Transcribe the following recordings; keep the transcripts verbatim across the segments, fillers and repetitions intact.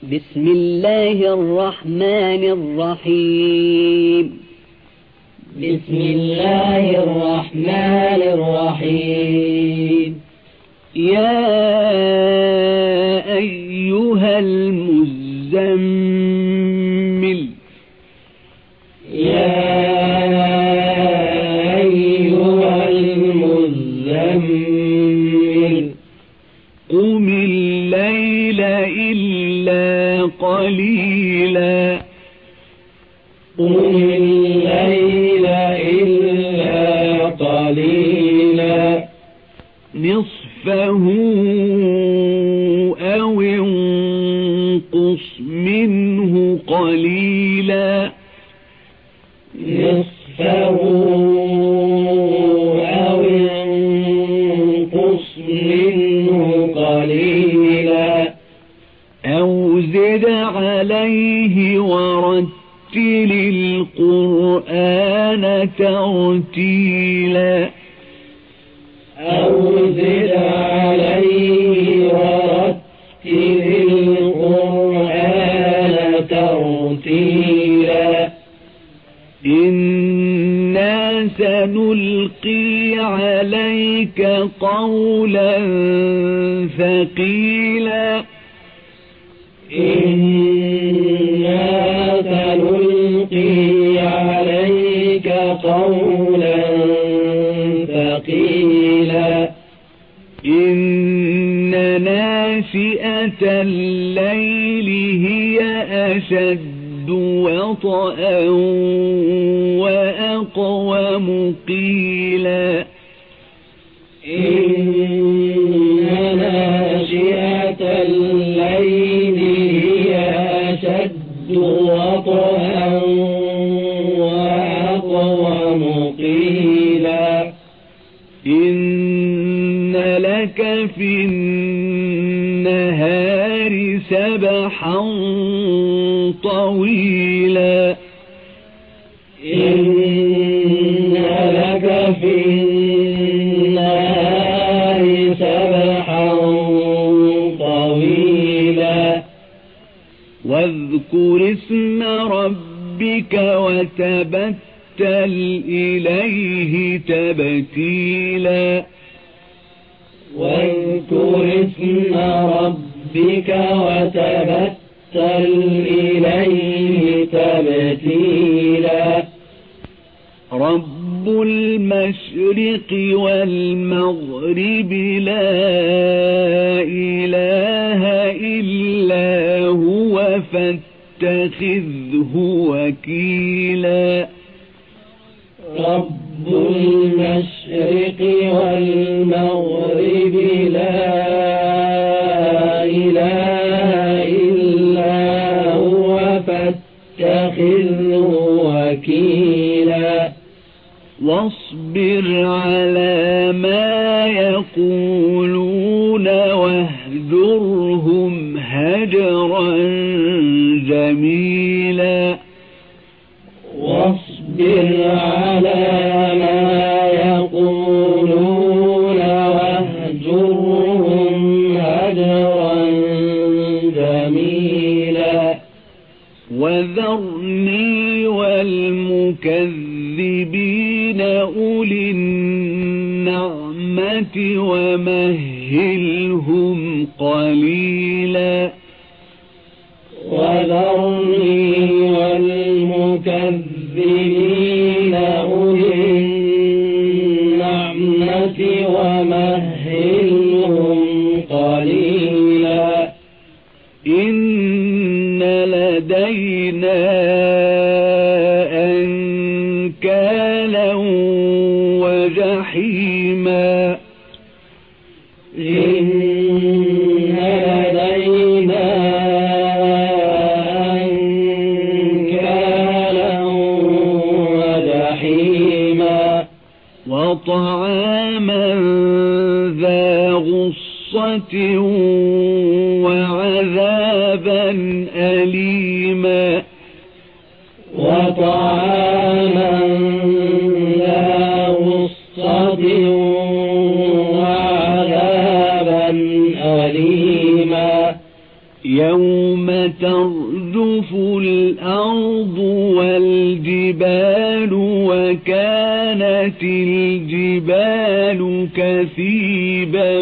بسم الله الرحمن الرحيم بسم الله الرحمن الرحيم يا أيها المزمل يا أيها المزمل قم الليل إلا قليلا قم الليل إلا قليلا نصفه أو انقص منه قليلا نصفه أو انقص منه قليلا أو زد عليه ورتل القرآن ترتيلا أو زد عليه ورتل القرآن ترتيلا إنا سنلقي عليك قولا ثقيلا إنا سنلقي عليك قولا ثقيلا إن ناشئة الليل هي أشد وطئا وأقوم قيلا إن ناشئة الليل هي أشد وطئا وأقوم قيلا إن لك في النهار سبحا طويلا إن لك في النهار سبحا طويلا واذكر اسم ربك وتبتل إليه تبتيلا واذكر اسم ربك وتبتل إليه تبتيلا رب المشرق والمغرب لا إله إلا هو فاتخذه وكيلا رب المشرق والمغرب لا إله إلا هو فاتخذه وكيلا واصبر على ما يقولون واهجرهم هجرا جميلا واصبر على ما يقولون واهجرهم هجرا جميلا وذرني والمكذبين أولي النعمة ومهلهم قليلا وذرني والمكذبين أولي النعمة ومهلهم قليلا إن لدينا أنكالا وجحيما إن لدينا أنكالا وجحيما وطعاما ذا غصة وعذابا أليما وطعاما ذا غصة وعذابا أليما يوم ترجف الأرض والجبال وكانت الجبال كثيبا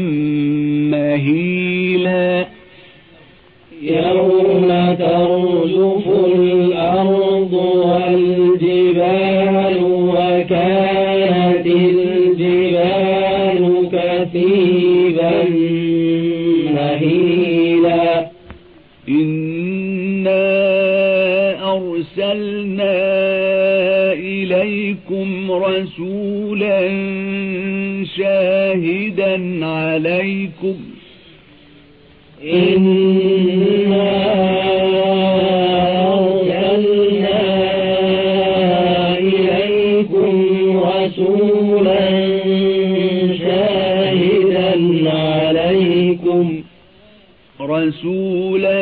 مهيلا يوم ترجف الأرض والجبال وكانت الجبال كثيبا مهيلا إنا أرسلنا إليكم رسولا شاهدا عليكم إنا أرسلنا إليكم رسولا شاهدا عليكم رسولا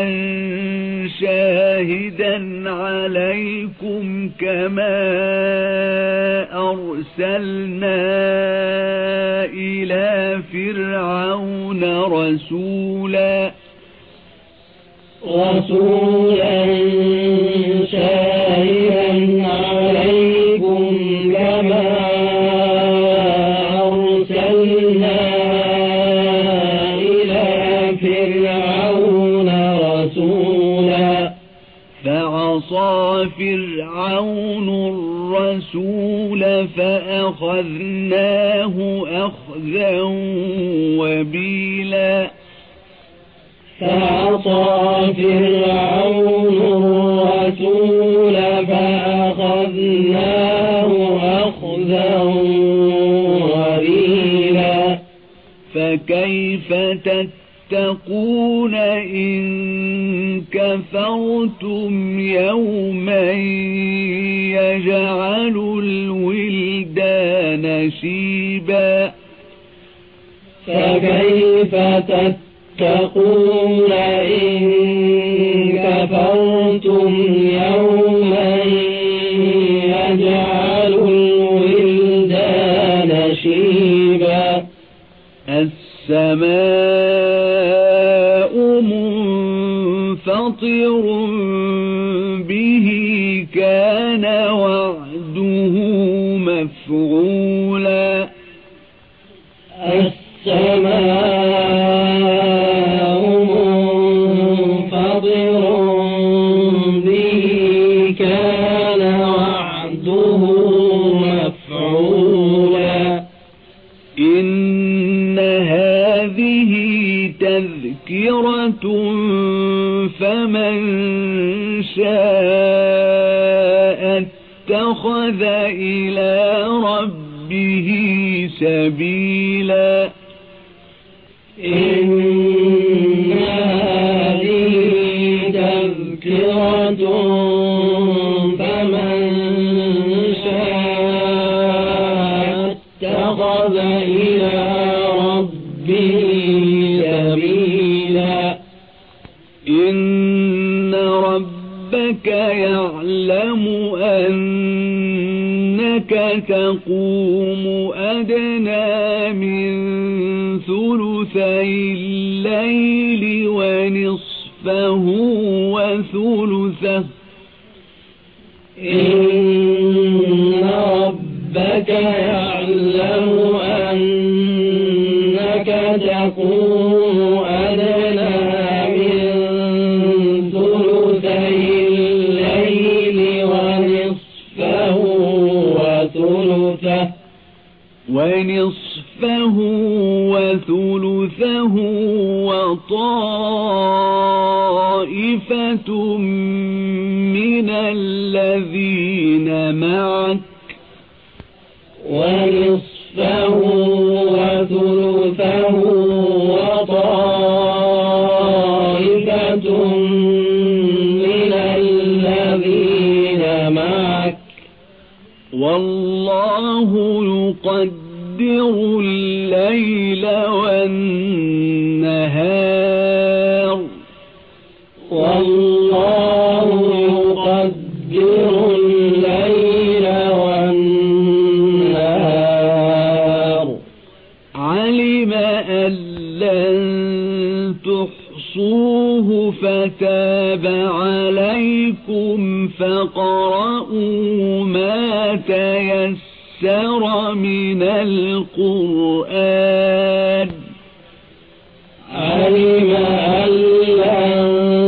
شاهدا عليكم كما أرسلنا إلى فرعون رسولا رسولا شاهدا عليكم كما أرسلنا إلى فرعون رسولا فعصى فرعون الرسول فأخذناه أخذا وبيلا فعصى فرعون الرسول فأخذناه أخذا وبيلا فكيف تتقون إن كفرتم يوما يجعل الولدان شيبا فكيف تتقون إن كفرتم يوما يجعل الولدان شيبا السماء منفطر به كان وعده مفعولا السماء منفطر به كان وعده مفعولا إن هذه تذكرة فمن شاء اتخذ إلى ربه سبيلا إن هذه تذكرة فمن شاء اتخذ إلى ربه سبيلا إن ربك يعلم أنك تقوم أدنى من ثلثي الليل ونصفه وثلثه إن ربك يعلم أنك تقوم أدنى من ثلثي الليل ونصفه وثلثه ونصفه وثلثه وطائفة من الذين معك ونصفه وثلثه وطائفة من الذين معك والله يقدر الليل والنهار والله يقدر الليل والنهار علم أن لن تحصوه فتاب عليكم فاقرؤوا ما تيسر من القرآن علم أن لن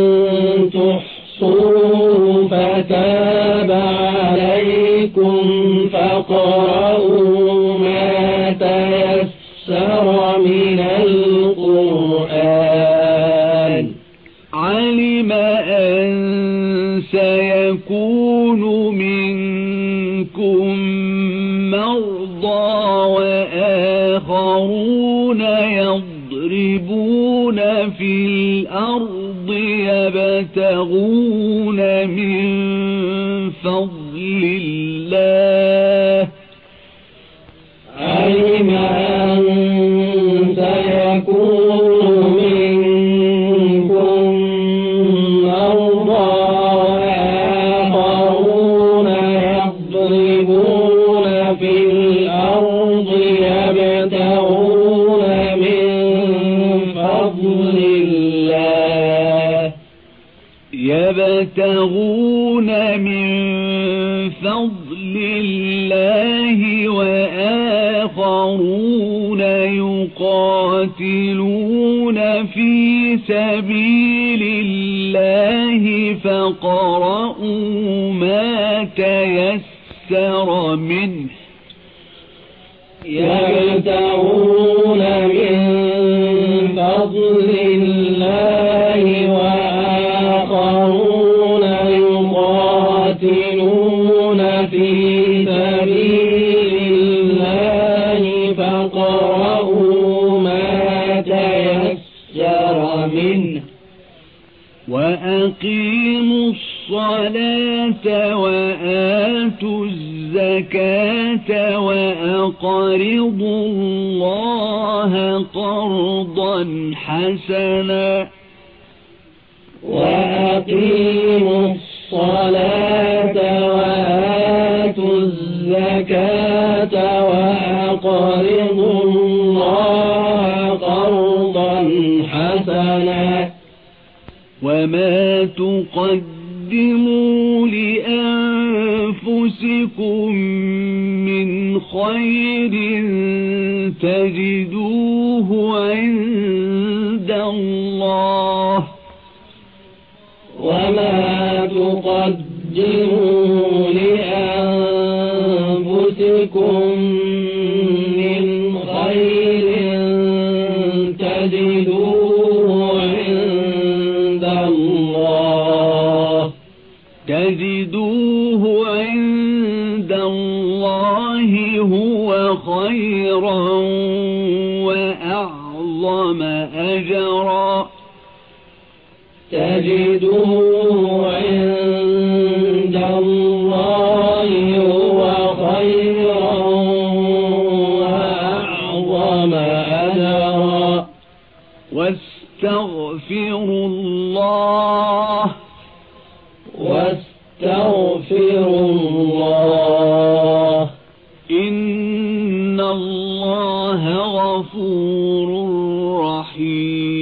تحصوا فتاب عليكم فاقرؤوا ما تيسر من القرآن علم أن سيكون منكم مرضى وآخرون يضربون في الأرض يبتغون من فضل الله علم أن سيكون منكم مرضى وآخرون يضربون في الأرض يبتغون من فضل الله يبتغون من فضل الله وآخرون يقاتلون في سبيل الله فاقرؤوا ما تيسر منه يبتغون من فضل الله وآخرون يقاتلون في سبيل الله فاقرؤوا ما تيسر منه وأقيموا الصلاة وآتوا الزكاة وأقرضوا الله قرضا حسنا وأقيموا الصلاة وآتوا الزكاة وأقرضوا الله قرضا حسنا وما تقدموا لأنفسكم من خير تجدوه عند الله وما تقدموا لأنفسكم من خير تجدوه عند الله تجدوه عند الله هو خيرا وأعظم أجرا تجدوه عند الله هو خيرا وأعظم أجرا واستغفروا الله واستغفروا الله إن الله غفور رحيم